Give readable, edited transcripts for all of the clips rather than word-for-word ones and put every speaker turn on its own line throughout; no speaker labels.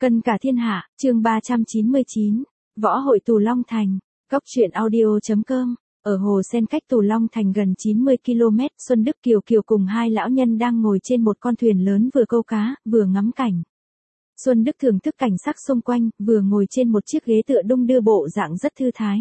Cân cả thiên hạ, chương 399, Võ hội Tù Long Thành, Cóc truyện audio.com. Ở hồ sen cách Tù Long Thành gần 90 km, Xuân Đức Kiều Kiều cùng hai lão nhân đang ngồi trên một con thuyền lớn vừa câu cá, vừa ngắm cảnh. Xuân Đức thưởng thức cảnh sắc xung quanh, vừa ngồi trên một chiếc ghế tựa đung đưa bộ dạng rất thư thái.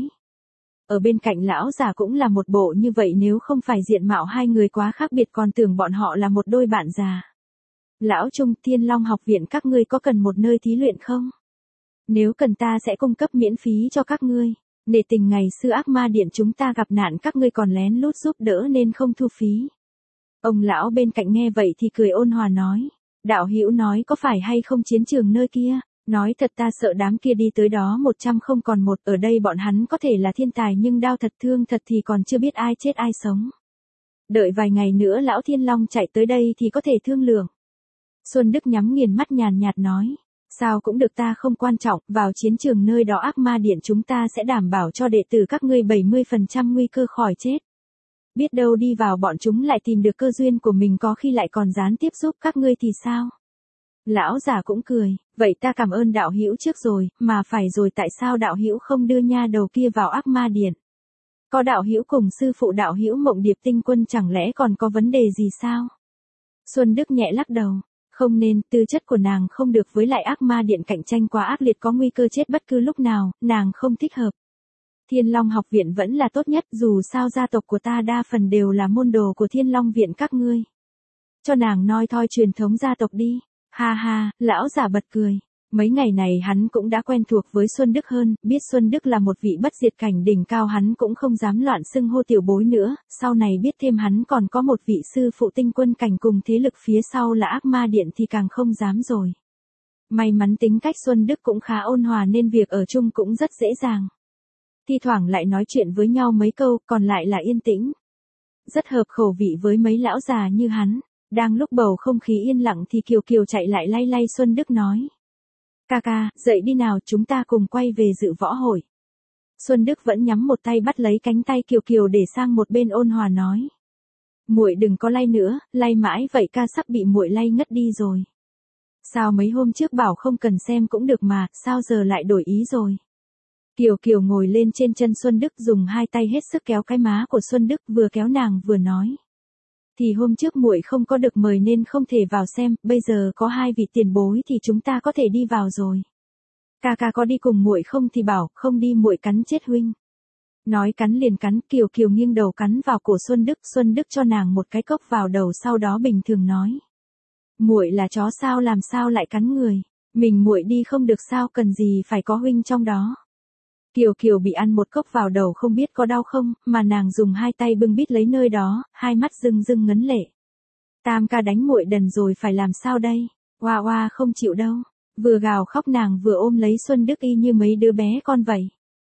Ở bên cạnh lão già cũng là một bộ như vậy, nếu không phải diện mạo hai người quá khác biệt còn tưởng bọn họ là một đôi bạn già. Lão Trung, Thiên Long học viện các ngươi có cần một nơi thí luyện không? Nếu cần ta sẽ cung cấp miễn phí cho các ngươi. Nể tình ngày xưa Ác Ma Điện chúng ta gặp nạn các ngươi còn lén lút giúp đỡ nên không thu phí. Ông lão bên cạnh nghe vậy thì cười ôn hòa nói. Đạo hữu nói có phải hay không chiến trường nơi kia? Nói thật ta sợ đám kia đi tới đó 100 không còn một, ở đây bọn hắn có thể là thiên tài nhưng đau thật thương thật thì còn chưa biết ai chết ai sống. Đợi vài ngày nữa lão Thiên Long chạy tới đây thì có thể thương lượng. Xuân Đức nhắm nghiền mắt nhàn nhạt nói. Sao cũng được, ta không quan trọng, vào chiến trường nơi đó Ác Ma Điện chúng ta sẽ đảm bảo cho đệ tử các ngươi 70% nguy cơ khỏi chết. Biết đâu đi vào bọn chúng lại tìm được cơ duyên của mình, có khi lại còn gián tiếp giúp các ngươi thì sao? Lão già cũng cười, vậy ta cảm ơn đạo hữu trước rồi, mà phải rồi tại sao đạo hữu không đưa nha đầu kia vào Ác Ma Điện? Có đạo hữu cùng sư phụ đạo hữu Mộng Điệp Tinh Quân chẳng lẽ còn có vấn đề gì sao? Xuân Đức nhẹ lắc đầu. Không nên, tư chất của nàng không được, với lại Ác Ma Điện cạnh tranh quá ác liệt, có nguy cơ chết bất cứ lúc nào, nàng không thích hợp. Thiên Long học viện vẫn là tốt nhất, dù sao gia tộc của ta đa phần đều là môn đồ của Thiên Long viện các ngươi. Cho nàng noi thoi truyền thống gia tộc đi. Ha ha, lão già bật cười. Mấy ngày này hắn cũng đã quen thuộc với Xuân Đức hơn, biết Xuân Đức là một vị bất diệt cảnh đỉnh cao hắn cũng không dám loạn xưng hô tiểu bối nữa, sau này biết thêm hắn còn có một vị sư phụ tinh quân cảnh cùng thế lực phía sau là Ác Ma Điện thì càng không dám rồi. May mắn tính cách Xuân Đức cũng khá ôn hòa nên việc ở chung cũng rất dễ dàng. Thi thoảng lại nói chuyện với nhau mấy câu, còn lại là yên tĩnh. Rất hợp khẩu vị với mấy lão già như hắn. Đang lúc bầu không khí yên lặng thì Kiều Kiều chạy lại lay lay Xuân Đức nói. Ca ca, dậy đi nào, chúng ta cùng quay về dự võ hội. Xuân Đức vẫn nhắm một tay bắt lấy cánh tay Kiều Kiều để sang một bên ôn hòa nói. Muội đừng có lay nữa, lay mãi vậy ca sắp bị muội lay ngất đi rồi. Sao mấy hôm trước bảo không cần xem cũng được mà, sao giờ lại đổi ý rồi? Kiều Kiều ngồi lên trên chân Xuân Đức dùng hai tay hết sức kéo cái má của Xuân Đức, vừa kéo nàng vừa nói. Thì hôm trước muội không có được mời nên không thể vào xem, bây giờ có hai vị tiền bối thì chúng ta có thể đi vào rồi. Ca ca có đi cùng muội không thì bảo, không đi muội cắn chết huynh. Nói cắn liền cắn, Kiều Kiều nghiêng đầu cắn vào cổ Xuân Đức cho nàng một cái cốc vào đầu, sau đó bình thường nói. Muội là chó sao, làm sao lại cắn người, mình muội đi không được sao, cần gì phải có huynh trong đó. Kiều Kiều bị ăn một cốc vào đầu không biết có đau không, mà nàng dùng hai tay bưng bít lấy nơi đó, hai mắt rưng rưng ngấn lệ. Tam ca đánh muội đần rồi phải làm sao đây? Oa oa không chịu đâu. Vừa gào khóc nàng vừa ôm lấy Xuân Đức y như mấy đứa bé con vậy.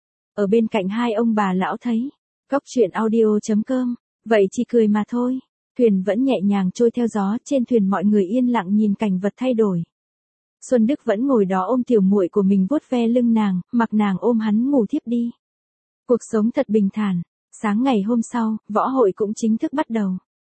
Ở bên cạnh hai ông bà lão thấy. Cóc truyện audio.com. Vậy chỉ cười mà thôi. Thuyền vẫn nhẹ nhàng trôi theo gió, trên thuyền mọi người yên lặng nhìn cảnh vật thay đổi. Xuân Đức vẫn ngồi đó ôm tiểu muội của mình vuốt ve lưng nàng, mặc nàng ôm hắn ngủ thiếp đi. Cuộc sống thật bình thản. Sáng ngày hôm sau, võ hội cũng chính thức bắt đầu.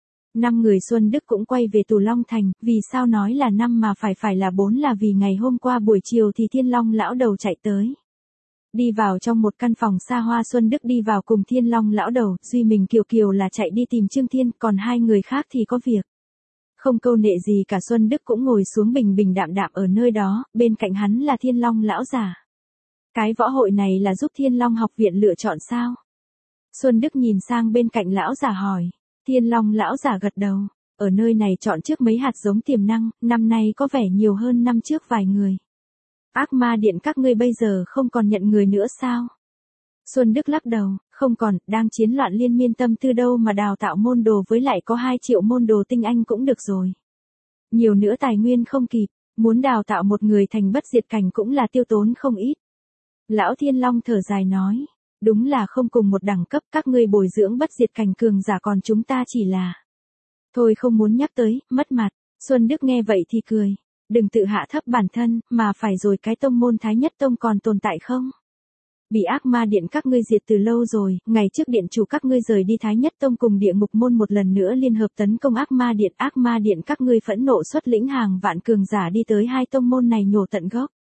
5 người Xuân Đức cũng quay về Tù Long Thành, vì sao nói là 5 mà phải là 4 là vì ngày hôm qua buổi chiều thì Thiên Long lão đầu chạy tới. Đi vào trong một căn phòng xa hoa, Xuân Đức đi vào cùng Thiên Long lão đầu, duy mình Kiều Kiều là chạy đi tìm Trương Thiên, còn hai người khác thì có việc. Không câu nệ gì cả, Xuân Đức cũng ngồi xuống bình bình đạm đạm ở nơi đó, bên cạnh hắn là Thiên Long lão già. Cái võ hội này là giúp Thiên Long học viện lựa chọn sao? Xuân Đức nhìn sang bên cạnh lão già hỏi. Thiên Long lão già gật đầu. Ở nơi này chọn trước mấy hạt giống tiềm năng, năm nay có vẻ nhiều hơn năm trước vài người. Ác Ma Điện các ngươi bây giờ không còn nhận người nữa sao? Xuân Đức lắc đầu, không còn, đang chiến loạn liên miên tâm tư đâu mà đào tạo môn đồ, với lại có 2 triệu môn đồ tinh anh cũng được rồi. Nhiều nữa tài nguyên không kịp, muốn đào tạo một người thành bất diệt cảnh cũng là tiêu tốn không ít. Lão Thiên Long thở dài nói, đúng là không cùng một đẳng cấp, các ngươi bồi dưỡng bất diệt cảnh cường giả còn chúng ta chỉ là. Thôi không muốn nhắc tới, mất mặt. Xuân Đức nghe vậy thì cười, đừng tự hạ thấp bản thân, mà phải rồi, cái tông môn Thái Nhất Tông còn tồn tại không? Bị Ác Ma Điện các ngươi diệt từ lâu rồi, ngày trước điện chủ các ngươi rời đi Thái Nhất Tông cùng Địa Ngục Môn một lần nữa liên hợp tấn công Ác Ma Điện các ngươi phẫn nộ xuất lĩnh hàng vạn cường giả đi tới hai tông môn này nhổ tận gốc.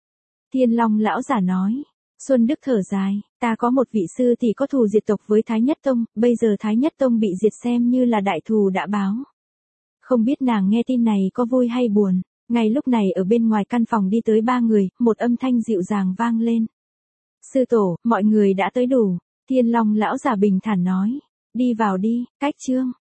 Thiên Long lão giả nói. Xuân Đức thở dài, ta có một vị sư tỷ có thù diệt tộc với Thái Nhất Tông, bây giờ Thái Nhất Tông bị diệt xem như là đại thù đã báo. Không biết nàng nghe tin này có vui hay buồn. Ngay lúc này ở bên ngoài căn phòng đi tới 3 người, một âm thanh dịu dàng vang lên. Sư tổ, mọi người đã tới đủ. Thiên Long lão giả bình thản nói. Đi vào đi, cách chương.